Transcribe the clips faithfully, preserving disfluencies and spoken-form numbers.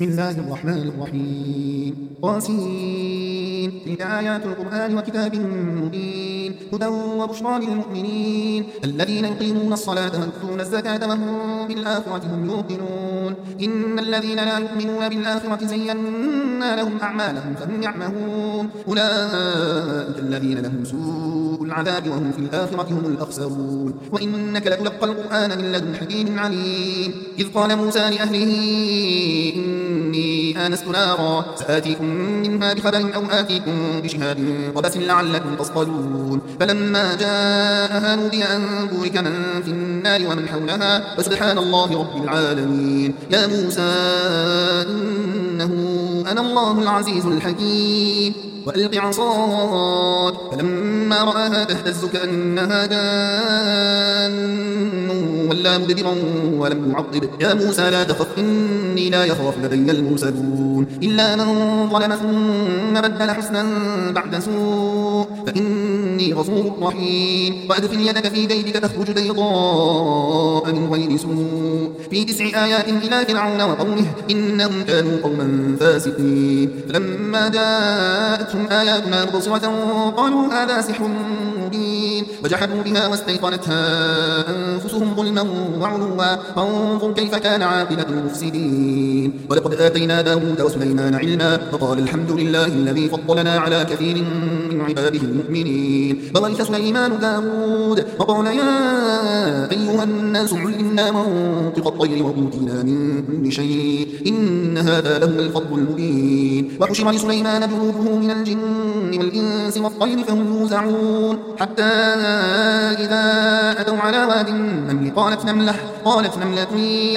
بسم الله الرحمن الرحيم قاسين تلك آيات القرآن وكتاب مبين هدى وبشرى للمؤمنين الذين يقيمون الصلاة ويؤتون الزكاة وهم بالآخرة هم يوقنون إن الذين لا يؤمنون بالآخرة زينا لهم أعمالهم فهم يعمهون أولئك الذين لهم سوء العذاب وهم في الآخرة هم الأخسرون وإنك لتلقى القرآن من لدن حكيم عليم إذ قال موسى لأهله إني آنست نارا سآتيكم منها بخبر أو آتيكم بشهاد قبس لعلكم تصطلون فلما جاءها نودي أن بورك من في النار ومن حولها فسبحان الله رب العالمين يا موسى إنه أنا الله العزيز الحكيم وألق عصاك فلما رآها تهتز كأنها جان ولا مدبرا ولم يعقب يا موسى لا تخف إني لا يخاف لدي المرسلون إلا من ظلم ثم بدل حسنا بعد سوء فإني غفور رحيم وأدخل يدك في جيبك تخرج بيضاء من غير سوء في تسع آيات إلى فرعون وقومه إنهم كانوا قوما فاسقين فلما جاءت آياتنا مبصرة قالوا هذا سحر مبين وجحدوا بها واستيقنتها أنفسهم ظلما وعلوا فانظر كيف كان عاقبة المفسدين ولقد آتينا داود وسليمان علما فقال الحمد لله الذي فضلنا على كثير من عباده المؤمنين وورث سليمان داود وقال يا أيها الناس علمنا منطق الطير وأوتينا من كل شيء إن هذا لهو الفضل المبين وحشر لسليمان جنوده من الجن والإنس والطير فهم يوزعون حتى إذا أتوا على واد النمل قالت نملة قالت نملة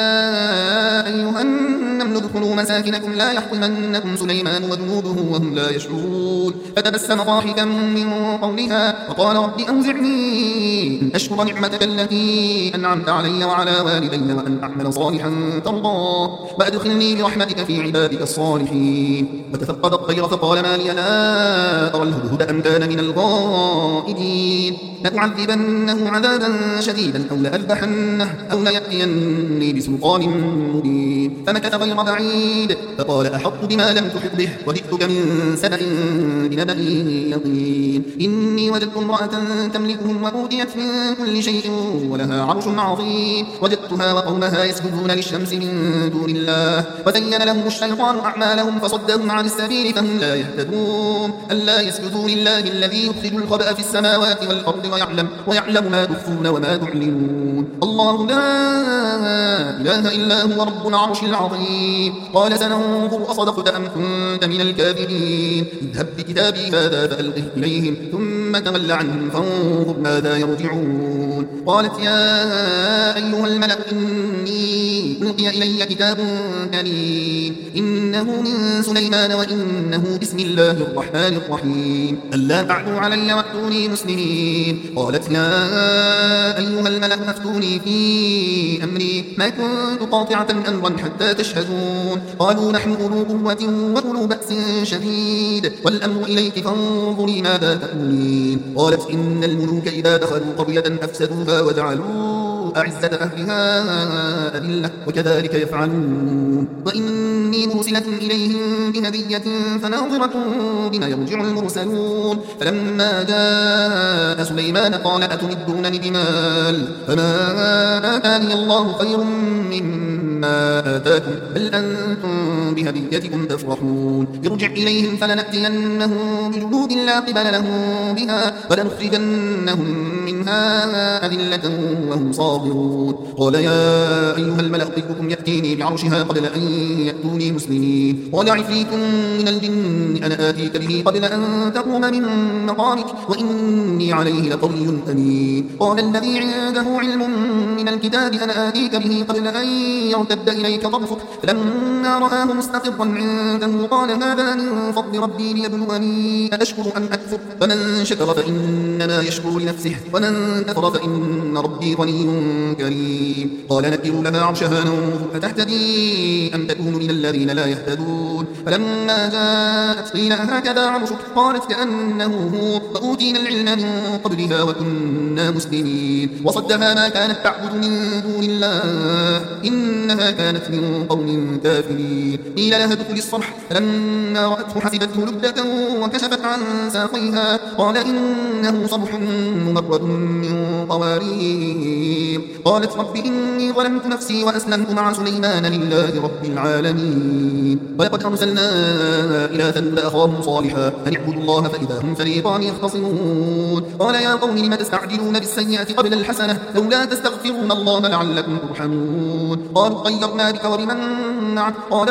يا أيها النمل ادخلوا مساكنكم لا يحطمنكم سليمان وجنوده وهم لا يشعرون فتبسم ضاحكا من قولها وقال رب أوزعني أن أشكر نعمتك التي أنعمت علي وعلى والدي وأن أعمل صالحا ترضاه وأدخلني برحمتك في عبادك الصالحين وتفقد الطير فقال ما لي لا أرى الهدهد أم كان من الغائبين لأعذبنه عذابا شديدا أو لأذبحنه أو ليأتيني بسلطان مبين فمكث غير بعيد فقال أحط بما لم تحط به وجئتك من سبأ بنبأ يقين إني وجدت امرأة تملكهم وأوتيت من كل شيء ولها عرش عظيم وجدتها وقومها يسجدون للشمس من دون الله وزين لهم الشيطان أعمالهم فصدهم عن السبيل فهم لا يهتدون ألا يسجدوا لله الذي يخرج الخبأ في السماوات والأرض ويعلم, ويعلم ما تخفون وما تعلنون الله لا إله إلا هو رب العرش العظيم قال سننظر أصدقت أم كنت من الكاذبين اذهب بكتابي هذا فألقه إليهم ثم تول عنهم فانظر ماذا يرجعون قالت يا أيها الملأ إني ألقي إلي كتاب كريم إنه من سليمان وإنه بسم الله الرحمن الرحيم ألا تعدوا علي وأتوني مسلمين قالت يا أيها الملأ أفتوني في أمري ما كنت قاطعة أمرا حتى تشهدون قالوا نحن أولو قوة وأولو بأس شديد والأمر إليك فانظري ماذا تقولين قالت إن الملوك إذا دخلوا قرية أفسدوها وجعلوا أعزة أهلها أذلة وكذلك يفعلون وإني مرسلة إليهم بهدية فناظرة بما يرجع المرسلون فلما جاء سليمان قال أتمدونني بمال فما آتاني الله خير مما آتاكم بل أنتم بهديتكم تفرحون ارجع إليهم فلنأتينهم بجنود لا قبل لهم بها ولنخرجنهم منها أذلة وهم صاغرون قال يا أيها الملأ أيكم يأتيني بعرشها قبل أن يأتوني مسلمين قال عفريت من الجن أنا آتيك به قبل أن تقوم من مقامك وإني عليه لقوي أمين قال الذي عنده علم من الكتاب أنا آتيك به قبل أن يرتد إليك طرفك فلما رآه مستقرا عنده قال هذا من فضل ربي ليبلغني أأشكر أم أكفر فمن شكر فإنما يشكر لنفسه ومن كفر فإن ربي غني كريم قال نكروا لها عرشها ننظر أتهتدي أم تكون من الذين لا يهتدون فلما جاءت قيل هكذا عرشك قالت كأنه هو وأوتينا العلم من قبلها وكنا مسلمين وصدها ما كانت تعبد من دون الله إن إنها كانت من قوم كافرين قيل لها ادخل الصرح فلما رأته حسبته لجة وكشفت عن ساقيها قال إنه صرح ممرد من قوارير قالت رب إني ظلمت نفسي وأسلمت مع سليمان لله رب العالمين ولقد أرسلنا إلى ثمود أخاهم صالحا أن اعبدوا الله فإذا هم فريقان يختصمون قال يا قوم لم تستعجلون بالسيئة قبل الحسنة لولا تستغفرون الله لعلكم ترحمون قالوا طيرنا بك وبمن معك قال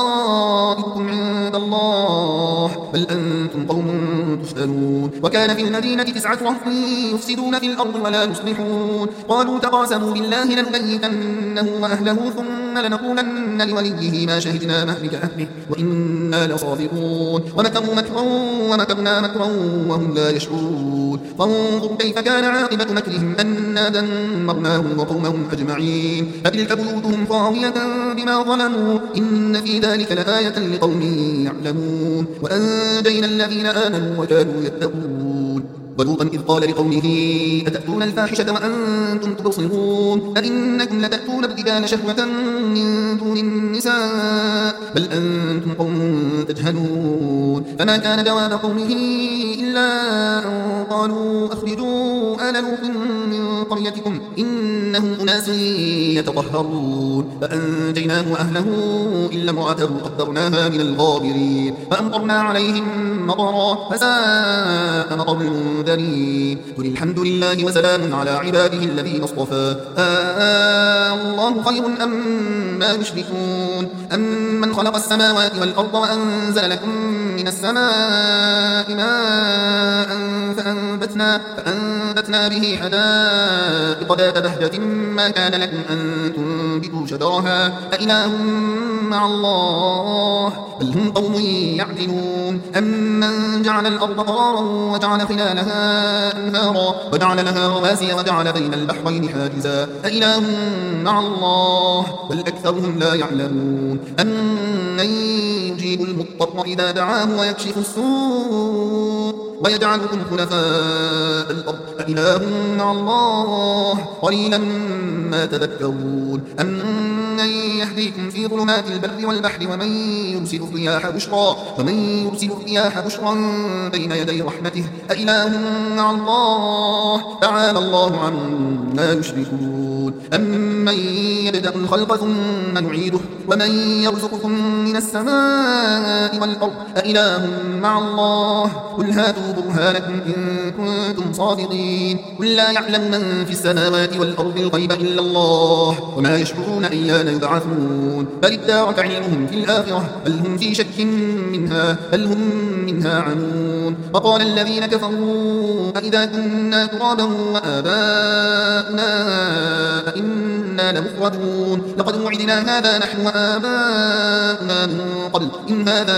طائركم عند الله بل أنتم قوم تفتنون وكان في المدينة تسعة رهط يفسدون في الأرض ولا يصلحون قالوا تقاسموا بالله لنبيتنه وأهله ثم لنقولن لوليه ما شهدنا مهلك أهله وإنا لصادقون ومكروا مكرا ومكرنا مكرا وهم لا يشعرون فانظر كيف كان عاقبة مكرهم أنا دمرناهم وقومهم أجمعين فتلك بيوتهم خاوية بما ظلموا إن في ذلك لآية لقوم يعلمون وأنجينا الذين آمنوا وكانوا يتقون ولوطا إذ قال لقومه أتأتون الفاحشة وأنتم تبصرون أئنكم لتأتون الرجال شهوة من دون النساء بل أنتم قوم تجهلون فما كان جواب قومه إلا أن قالوا أخرجوا آل لوط من قريتكم إنهم أناس يتطهرون فأنجيناه وأهله إلا امرأته قدرناها من الغابرين فأمطرنا عليهم مطرا فساء مطر المنذرين قل الحمد لله وسلام على عباده الذين اصطفى آه الله خير أم ما يشركون أمن خلق السماوات والأرض وأنزل لكم من السماء ماء فأنبتنا, فأنبتنا به حدائق ذات بهجة ما كان لكم أن تنبتوا شجرها أإله مع الله بل هم قوم يعدلون أمن جعل الأرض قرارا وجعل خلالها أنهارا وجعل لها رواسي وجعل بين البحرين حاجزا أإله مع الله بل أكثرهم لا يعلمون أمن يجيب المضطر إذا دعاه ويكشف السوء ويجعلكم خلفاء الأرض أإله مع الله قليلا ما تذكرون أمن يهديكم في ظلمات البر والبحر ومن يرسل الرياح بشرا ومن يرسل الرياح بشرا بين يدي رحمته أإله مع الله تعالى الله عما يشركون أمن يبدأ الخلق ثم نعيده ومن يرزقكم من السماء والأرض أإله مع الله قل هاتوا برهانكم إن كنتم صادقين قل لا يعلم من في السماوات والأرض الغيب إلا الله وما يشعرون أيان يبعثون بل ادارك علمهم في الآخرة بل هم في شك منها بل هم منها عمون وقال الذين كفروا أئذا كنا ترابا وآباؤنا أئنا لمخرجون لقد وعدنا هذا نحن وآباؤنا من قبل إن هذا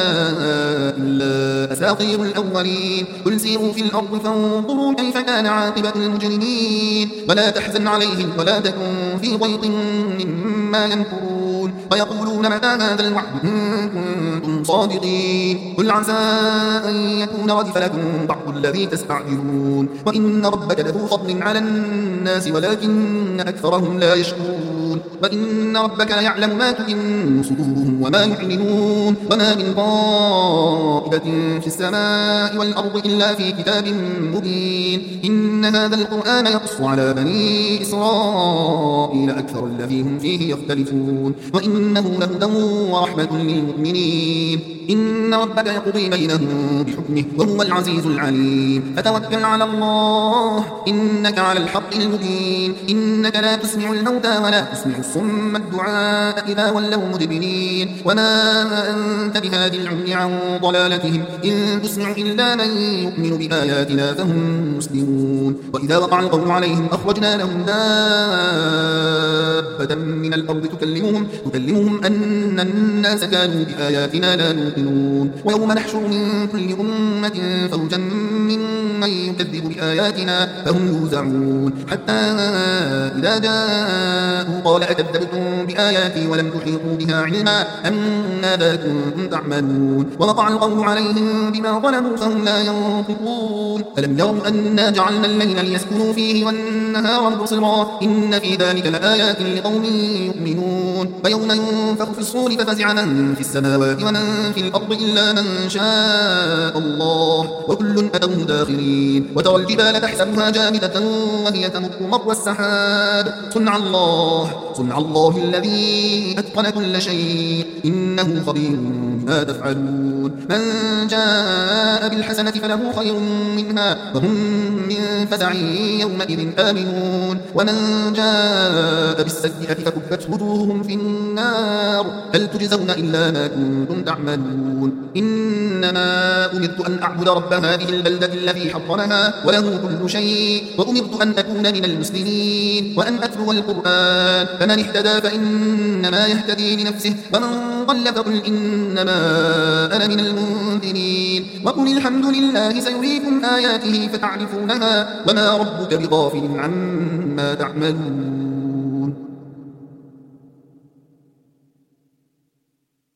إلا أساطير الأولين قل سيروا في الأرض فانظروا كيف كان عاقبة المجرمين ولا تحزن عليهم ولا تكن في ضيق مما يمكرون ويقولون متى هذا الوعد إن كنتم صادقين قل عسى أن يكون ردف لكم بعض الذي تستعجلون وإن ربك لذو فضل على الناس ولكن أكثرهم لا يشكرون وإن ربك ليعلم ما تكن صدورهم وما يعلنون وما من غائبة في السماء والأرض إلا في كتاب مبين إن هذا القرآن يقص على بني إسرائيل أكثر الذي هم فيه يختلفون وإنه لهدى ورحمة للمؤمنين إن ربك يقضي بينهم بحكمه وهو العزيز العليم فتوكل على الله إنك على الحق المبين إنك لا تسمع الموتى ولا تسمع الصم الدعاء إذا ولوا مدبرين وما أنت بهادي العمي عن ضلالتهم إن تسمع إلا من يؤمن بآياتنا فهم مسلمون وإذا وقع القول عليهم أخرجنا لهم دابة من الأرض تكلمهم, تكلمهم أن الناس كانوا بآياتنا لا يوقنون ويوم نحشر من كل أمة فوجا ممن من يكذب بآياتنا فهم يوزعون حتى إذا جاءوا قال أكذبتم بآياتي ولم تحيطوا بها علما أم ماذا كنتم تعملون ووقع القول عليهم بما ظلموا فهم لا ينطقون ألم يروا أنا جعلنا الليل ليسكنوا فيه والنهار مبصرا إن في ذلك لآيات لقوم يؤمنون ويوم ينفخ في الصور ففزع من في السماوات ومن في الأرض إلا من شاء الله وكل أتوه داخرين وترى الجبال تحسبها جامدة وهي تمر مر السحاب صنع الله صنع الله الذي أتقن كل شيء إنه خبير بما تفعلون من جاء بالحسنة فله خير منها وهم من فزع يومئذ آمنون ومن جاء بالسيئة فكبت وجوههم في النار هل تجزون إلا ما كنتم تعملون إنما أمرت أن أعبد رب هذه البلدة الذي حرمها وله كل شيء وأمرت أن أكون من المسلمين وأن أتلو القرآن فمن اهتدى فإنما يهتدي لنفسه ومن ضل فقل إنما أنا من المنذرين وقل الحمد لله سيريكم آياته فتعرفونها وما ربك بغافل عما تعملون